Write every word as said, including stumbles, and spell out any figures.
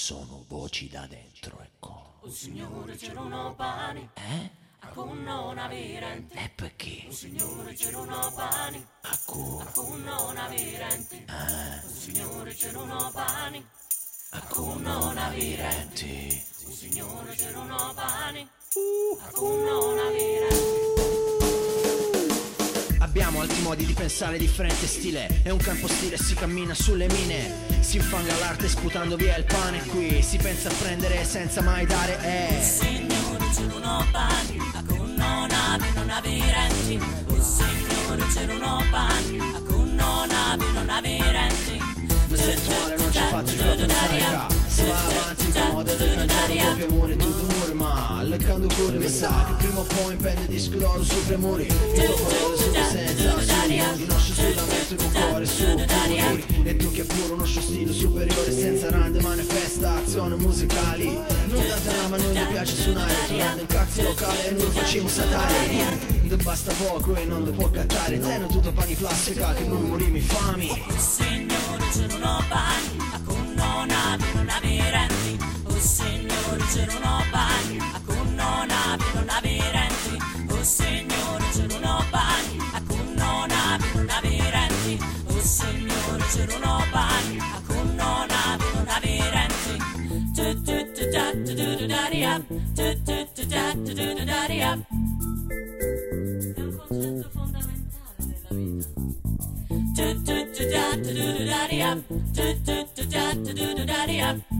sono voci da dentro, ecco. O Signore c'erano pani, Eh? a cui non avirenti. E perché? O Signore c'erano pani, A cu, a cui non avirenti. O Signore c'erano pani, a cu non avirenti. o Signore c'erano pani, a cui non avirenti. Abbiamo altri modi di pensare, differente stile. È un campo stile, si cammina sulle mine. Si infanga l'arte sputando via il pane. Qui si pensa a prendere senza mai dare. Eh. Signore c'erano pani, a cui non avi, non avirenti. O Signore c'erano pani, a cui non avi, non avirenti. Sessuale non ci faccio più pensare ca. Si va avanti con moda del cantare doppio amore, tutto amore, ma leccando cuore mi sa che prima o poi impende di scrollo su premori. Tutto quello su senza assoluto, di nostro sull'amento con cuore su muri. E tu che pure uno stile superiore senza rande manifesta azioni musicali. Non tanta rama, non mi piace suonare, tornando in cazzo locale e noi facciamo satare. Non basta poco e non lo può cattare, zeno tutto pani plastica che numeri mi fami. O Signore c'erano pani, a cui non avi, non avirenti. O Signore c'erano pani, a cui non avi, non avirenti. O Signore c'erano pani, a cui non avi, non avirenti. O Signore c'erano pani, a cui non avi, non avirenti. Tu tu tu da tu tu tu da ria, tu tu tu da tu tu tu da ria. È un concetto fondamentale nella vita. Tu tu tu da tu tu tu da ria, tu tu tu da tu tu tu da ria.